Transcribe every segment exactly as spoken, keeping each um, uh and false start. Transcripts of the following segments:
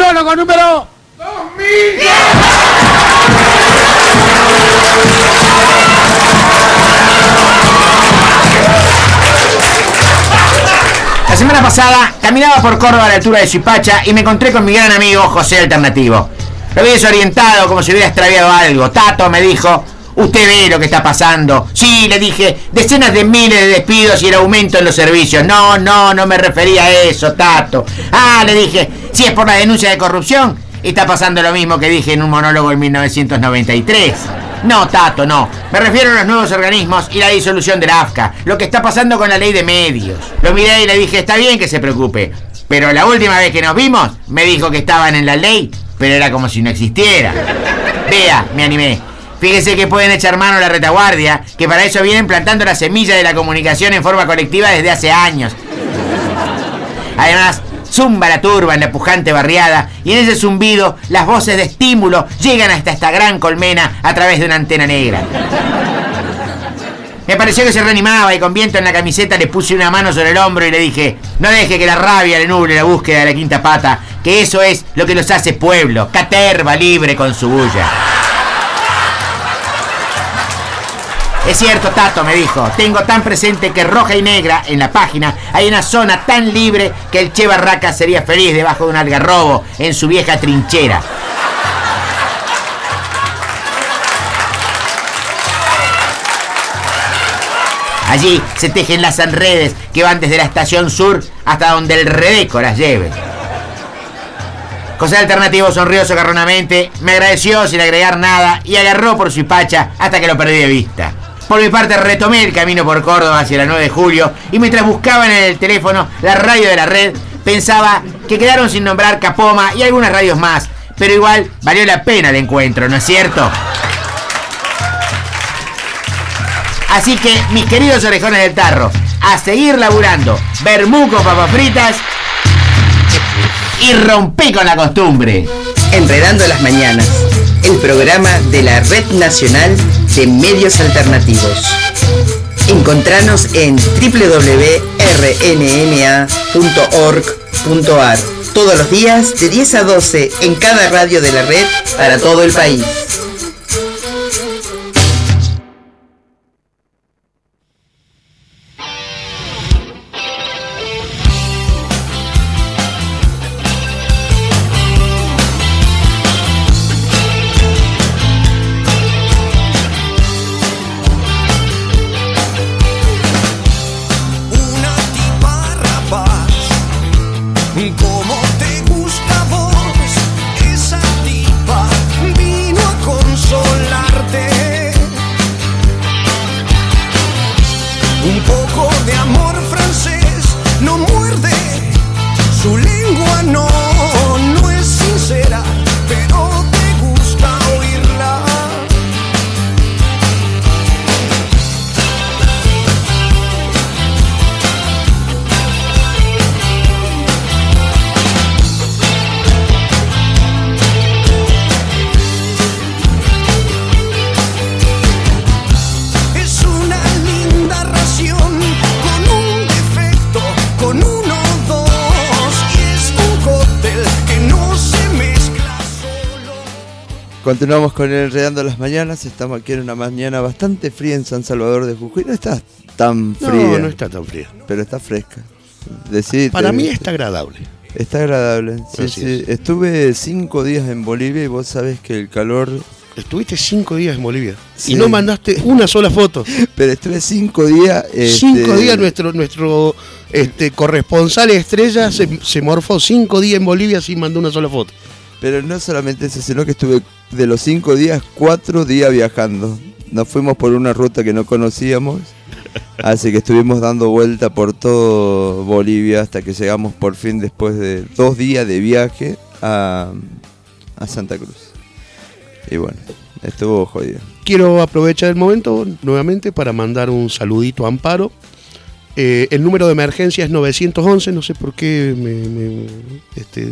monólogo número dos mil diez. La semana pasada caminaba por Córdoba a la altura de Suipacha y me encontré con mi gran amigo José Alternativo. Lo vi desorientado, como si hubiera extraviado algo. Tato, me dijo, usted ve lo que está pasando. Sí, le dije, decenas de miles de despidos y el aumento en los servicios. No, no, no me refería a eso, Tato. Ah, le dije, si es por la denuncia de corrupción, está pasando lo mismo que dije en un monólogo en mil novecientos noventa y tres. No, Tato, no. Me refiero a los nuevos organismos y la disolución de la A F C A. Lo que está pasando con la ley de medios. Lo miré y le dije, está bien que se preocupe. Pero la última vez que nos vimos, me dijo que estaban en la ley, pero era como si no existiera. Vea, me animé. Fíjese que pueden echar mano a la retaguardia, que para eso vienen plantando la semilla de la comunicación en forma colectiva desde hace años. Además, zumba la turba en la pujante barriada y en ese zumbido las voces de estímulo llegan hasta esta gran colmena a través de una antena negra. Me pareció que se reanimaba y con viento en la camiseta le puse una mano sobre el hombro y le dije, no deje que la rabia le nuble la búsqueda de la quinta pata, que eso es lo que los hace pueblo, caterva libre con su bulla. Es cierto, Tato, me dijo, tengo tan presente que roja y negra en la página hay una zona tan libre que el Che Barraca sería feliz debajo de un algarrobo en su vieja trinchera. Allí se tejen las redes que van desde la estación sur hasta donde el Redeco las lleve. José Alternativo sonrió socarronamente, me agradeció sin agregar nada y agarró por Suipacha hasta que lo perdí de vista. Por mi parte retomé el camino por Córdoba hacia la nueve de julio y mientras buscaba en el teléfono la radio de la red, pensaba que quedaron sin nombrar Capoma y algunas radios más, pero igual valió la pena el encuentro, ¿no es cierto? Así que, mis queridos orejones del tarro, a seguir laburando, vermú con papas fritas y rompí con la costumbre. Enredando las Mañanas, el programa de la Red Nacional de Medios Alternativos. Encontranos en doble u doble u doble u punto r n m a punto org punto a r todos los días de diez a doce en cada radio de la red para todo el país. Continuamos con el Enredando las Mañanas. Estamos aquí en una mañana bastante fría en San Salvador de Jujuy. No está tan fría. No, no está tan fría. Pero está fresca. Decidite. Para mí está agradable. Está agradable. Sí, sí. Estuve cinco días en Bolivia y vos sabés que el calor... Estuviste cinco días en Bolivia, sí, y no mandaste una sola foto. Pero estuve cinco días... Este... Cinco días nuestro nuestro este, corresponsal estrella se, se morfó cinco días en Bolivia sin mandar una sola foto. Pero no solamente eso, sino que estuve de los cinco días, cuatro días viajando. Nos fuimos por una ruta que no conocíamos, así que estuvimos dando vuelta por todo Bolivia hasta que llegamos por fin, después de dos días de viaje, a, a Santa Cruz. Y bueno, estuvo jodido. Quiero aprovechar el momento nuevamente para mandar un saludito a Amparo. Eh, el número de emergencia es novecientos once, no sé por qué me... me este...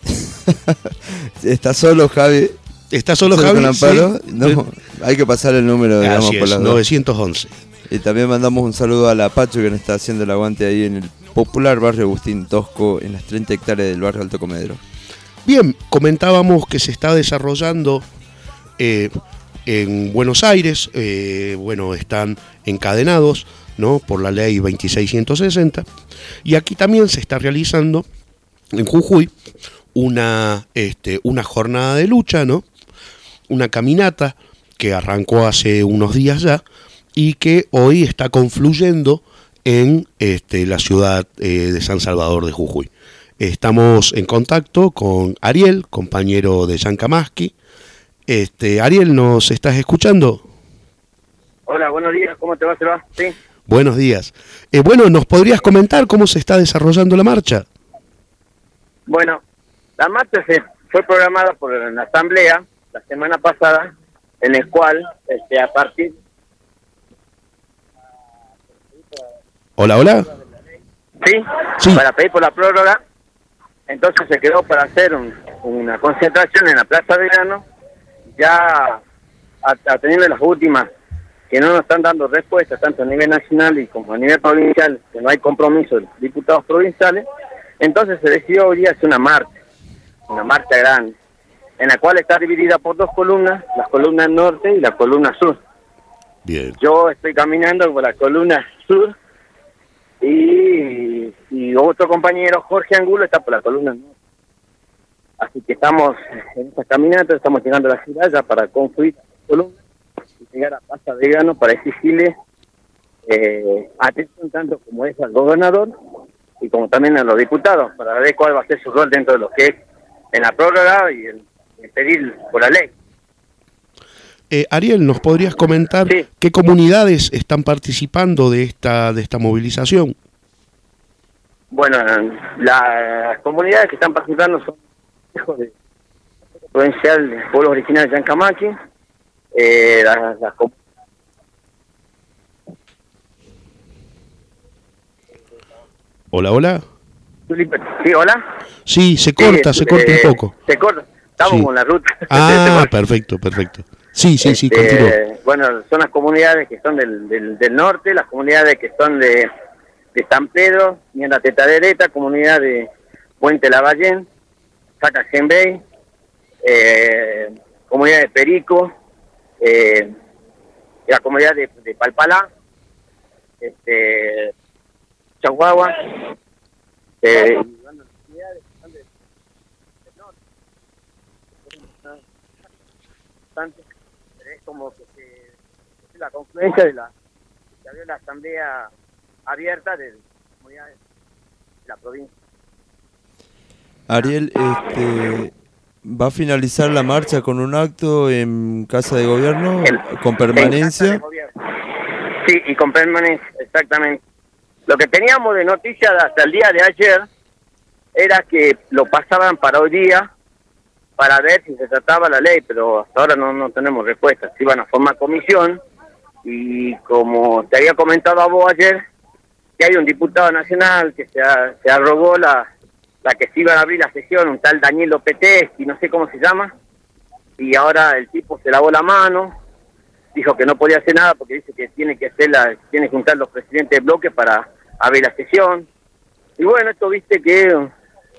¿Está solo Javi? ¿Está solo Javi? Con Amparo? Sí. No, hay que pasar el número, digamos, así es, por las novecientos once. Y también mandamos un saludo a la Pacho que nos está haciendo el aguante ahí en el popular barrio Agustín Tosco, en las treinta hectáreas del barrio Alto Comedero. bien, comentábamos que se está desarrollando eh, en Buenos Aires, eh, bueno, están encadenados, ¿no?, por la ley veintiséis ciento sesenta, y aquí también se está realizando en Jujuy una, este, una jornada de lucha, ¿no?, una caminata que arrancó hace unos días ya y que hoy está confluyendo en este, la ciudad eh, de San Salvador de Jujuy. Estamos en contacto con Ariel, compañero de Jan Kamaski. Este, Ariel, ¿nos estás escuchando? Hola, buenos días, ¿cómo te va, se va? Sí. Buenos días. Eh, bueno, ¿nos podrías comentar cómo se está desarrollando la marcha? Bueno, la marcha se fue programada por la asamblea la semana pasada, en el cual, este, a partir... Hola, hola. Sí, Sí. Para pedir por la prórroga, entonces se quedó para hacer un, una concentración en la Plaza de Verano, ya atendiendo las últimas, que no nos están dando respuestas, tanto a nivel nacional y como a nivel provincial, que no hay compromiso de diputados provinciales. Entonces se decidió hoy día hacer una marcha, una marcha grande, en la cual está dividida por dos columnas, la columna norte y la columna sur. Bien. Yo estoy caminando por la columna sur y, y otro compañero, Jorge Angulo, está por la columna norte. Así que estamos en esta caminata, estamos llegando a la ciudad ya para confluir la columna y llegar a Plaza Vegano para exigirle eh, atención tanto como es al gobernador y como también a los diputados, para ver cuál va a ser su rol dentro de lo que es en la prórroga y en, en pedir por la ley. Eh, Ariel, ¿nos podrías comentar Sí. qué comunidades están participando de esta, de esta movilización? Bueno, las comunidades que están participando son hijos de provincial de pueblos originarios de Yancamaki, eh, las, las com- Hola, hola. Sí, hola. Sí, se corta, Sí, se corta eh, un poco. Se corta. Estamos Sí. con la ruta. Se Ah, corta. perfecto, perfecto. Sí, sí, sí, Este, continúa. Bueno, son las comunidades que son del, del, del norte, las comunidades que son de, de San Pedro, Nienda Tetadereta, comunidad de Puente Lavallén, Sacajembey, eh, comunidad de Perico, eh, la comunidad de, de Palpalá, este, Chahuahua, eh, y bueno, las comunidades que son de- del norte. Bastante. Es como que se, es la confluencia de la que había la asamblea abierta de comunidades de la provincia. Ariel, este, ¿va a finalizar la marcha con un acto en Casa de Gobierno El- con en Casa de permanencia? Gobierno. Sí, y con permanencia, exactamente. Lo que teníamos de noticias hasta el día de ayer era que lo pasaban para hoy día para ver si se trataba la ley, pero hasta ahora no, no tenemos respuesta. Se iban a formar comisión y como te había comentado a vos ayer, que hay un diputado nacional que se, a- se arrogó la, la que se iba a abrir la sesión, un tal Daniel Lopetegui, no sé cómo se llama, y ahora el tipo se lavó la mano, dijo que no podía hacer nada porque dice que tiene que hacer la, tiene que juntar los presidentes de bloque para abrir la sesión. Y bueno, esto viste que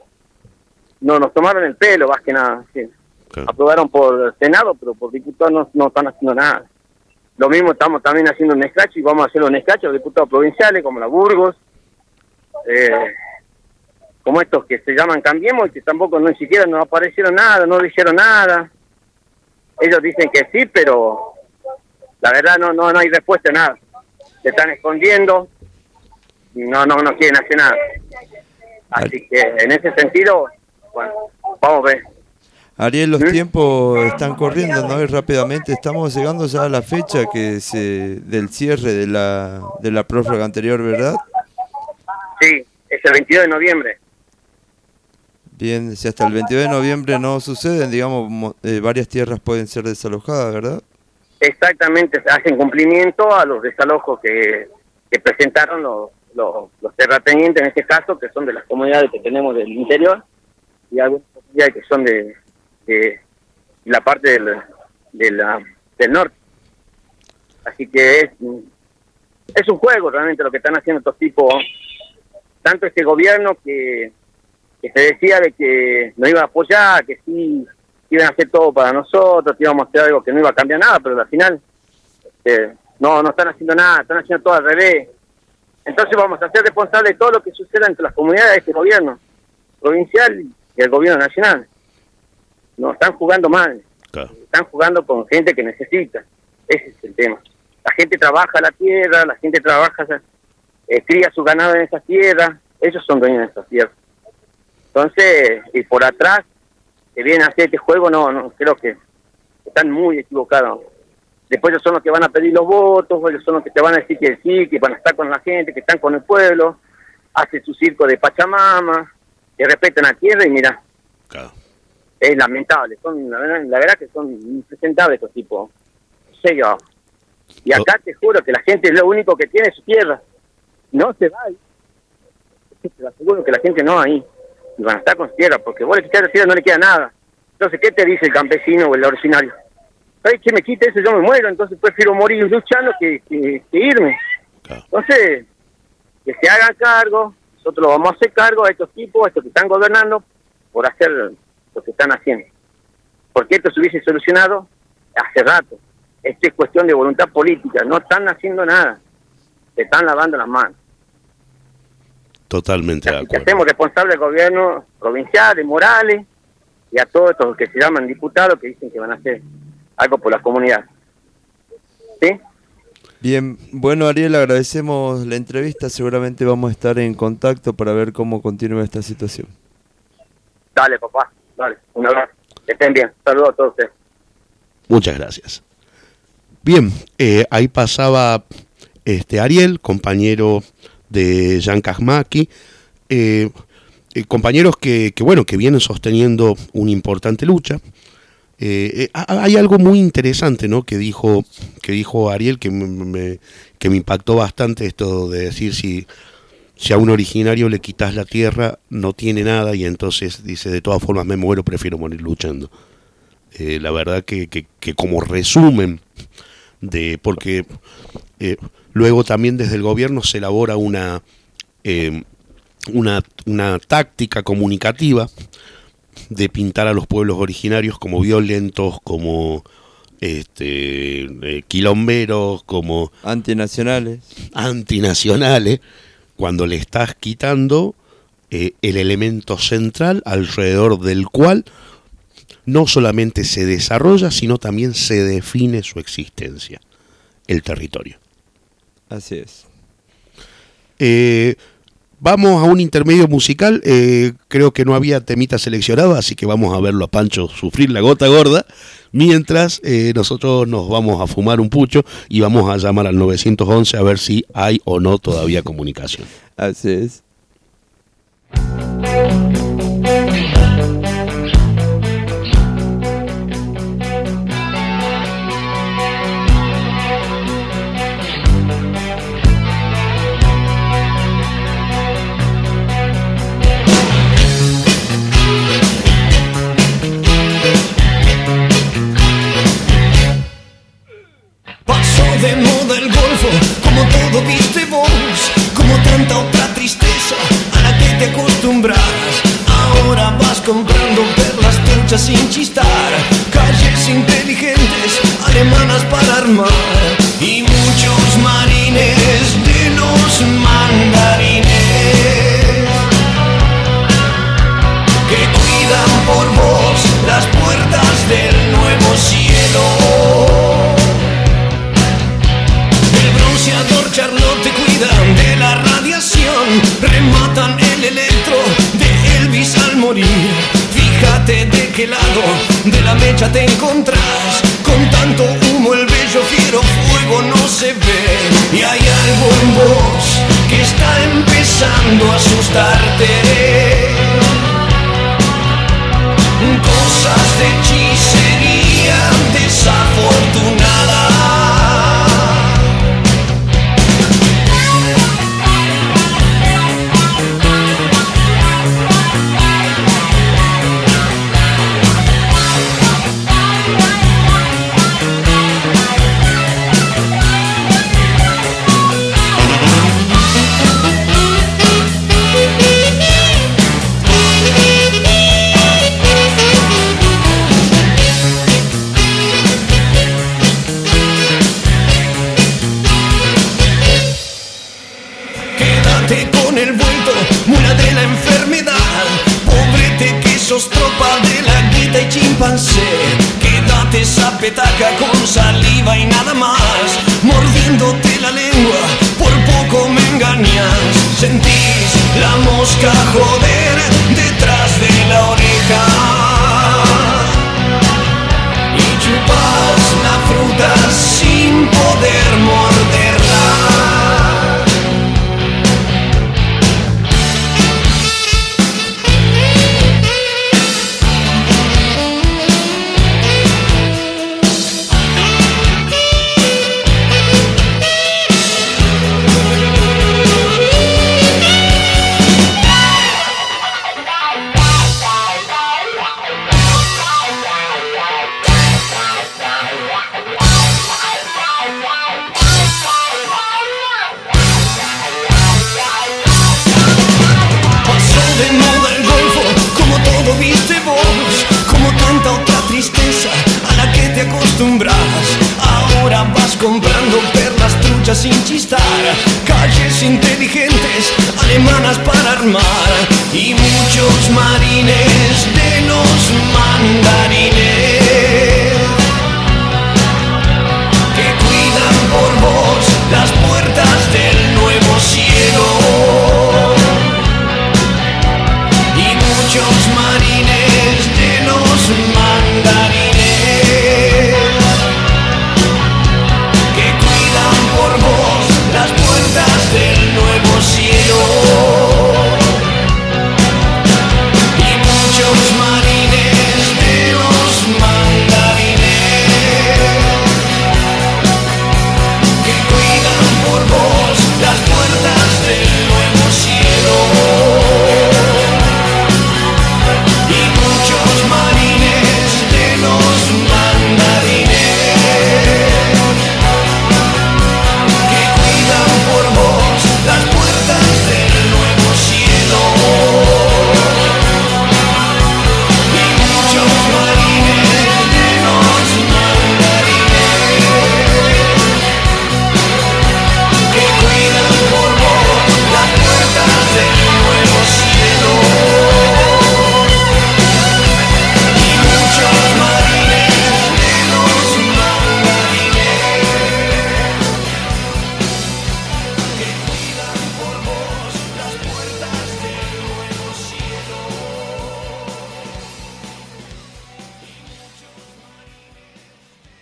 no nos tomaron el pelo, más que nada. Sí. Claro. Aprobaron por Senado, pero por diputados no, no están haciendo nada. Lo mismo estamos también haciendo un escacho y vamos a hacer un escacho a los diputados provinciales como la Burgos, eh, como estos que se llaman Cambiemos y que tampoco no siquiera no aparecieron nada, no dijeron nada. Ellos dicen que sí, pero la verdad no no no hay respuesta a nada. Se están escondiendo y no no no quieren hacer nada. Así que en ese sentido, bueno, vamos a ver. Ariel, los ¿Mm? tiempos están corriendo, ¿no? Y rápidamente estamos llegando ya a la fecha que se del cierre de la de la prórroga anterior, ¿verdad? Sí, es el veintidós de noviembre. Bien, si hasta el veintidós de noviembre no suceden, digamos, mo- eh, varias tierras pueden ser desalojadas, ¿verdad? Exactamente, se hacen cumplimiento a los desalojos que, que presentaron los, los, los terratenientes, en este caso, que son de las comunidades que tenemos del interior, y algunas comunidades que son de, de la parte del, de la, del norte. Así que es, es un juego realmente lo que están haciendo estos tipos, tanto este gobierno que, que se decía de que nos iban a apoyar, que sí iban a hacer todo para nosotros, que íbamos a hacer algo que no iba a cambiar nada, pero al final este, no, no están haciendo nada, están haciendo todo al revés. Entonces vamos a ser responsables de todo lo que suceda entre las comunidades de este gobierno provincial y el gobierno nacional. No, están jugando mal, Claro. están jugando con gente que necesita, ese es el tema. La gente trabaja la tierra, la gente trabaja, eh, cría su ganado en esa tierra, ellos son dueños de esa tierra. Entonces, y por atrás, que vienen a hacer este juego, no, no, creo que están muy equivocados. Después ellos son los que van a pedir los votos, ellos son los que te van a decir que sí, que van a estar con la gente, que están con el pueblo, hacen su circo de Pachamama, que respetan la tierra y mira, Claro. es lamentable, son la verdad, la verdad que son impresentables estos tipos. En serio. Y acá te juro que la gente lo único que tiene es su tierra. No se va ahí. Te aseguro que la gente no ahí. Y van a estar con tierra, porque vos le quitas la tierra no le queda nada. Entonces, ¿qué te dice el campesino o el originario? ¿Sabes qué? Me quita eso, yo me muero, entonces prefiero morir luchando que, que, que irme. Claro. Entonces, que se hagan cargo, nosotros lo vamos a hacer cargo a estos tipos, a estos que están gobernando, por hacer lo que están haciendo. Porque esto se hubiese solucionado hace rato. Esto es cuestión de voluntad política, no están haciendo nada, se están lavando las manos. Totalmente de Así que acuerdo. hacemos responsable al gobierno provincial, de Morales, y a todos estos que se llaman diputados que dicen que van a hacer algo por la comunidad. ¿Sí? Bien, bueno Ariel, agradecemos la entrevista, seguramente vamos a estar en contacto para ver cómo continúa esta situación. Dale, papá, dale, un abrazo, que estén bien, saludos a todos ustedes. Muchas gracias. Bien, eh, ahí pasaba este Ariel, compañero de Jan Kazmaki, eh, eh, compañeros que, que, bueno, que vienen sosteniendo una importante lucha. Eh, eh, hay algo muy interesante, ¿no?, que dijo que dijo Ariel, que me, me, que me impactó bastante, esto de decir si, si a un originario le quitas la tierra, no tiene nada, y entonces dice, de todas formas me muero, prefiero morir luchando. Eh, la verdad que, que, que como resumen de, porque eh, luego también desde el gobierno se elabora una, eh, una, una táctica comunicativa de pintar a los pueblos originarios como violentos, como este eh, quilomberos, como Antinacionales. antinacionales, cuando le estás quitando eh, el elemento central alrededor del cual no solamente se desarrolla, sino también se define su existencia, el territorio. Así es. Eh, vamos a un intermedio musical, eh, creo que no había temita seleccionado, así que vamos a verlo a Pancho sufrir la gota gorda, mientras eh, nosotros nos vamos a fumar un pucho y vamos a llamar al nueve once a ver si hay o no todavía comunicación. Así es. De moda el golfo, como todo viste vos, como tanta otra tristeza a la que te acostumbras. Ahora vas comprando perlas truchas sin chistar, calles inteligentes, alemanas para armar, y muchos marines de los mandarines que cuidan por vos las puertas del nuevo cielo. Charlotte te cuidan de la radiación, rematan el electro de Elvis al morir. Fíjate de qué lado de la mecha te encontrás, con tanto humo el bello fiero fuego no se ve. Y hay algo en vos que está empezando a asustarte, cosas de hechicería desafortunada. sed. Quédate esa petaca con saliva y nada más, mordiéndote la lengua, por poco me engañas. Sentís la mosca joder detrás de la oreja y chupas la fruta sin poder morderla. Ahora vas comprando perlas truchas sin chistar, calles inteligentes, alemanas para armar, y muchos marines de los mandarines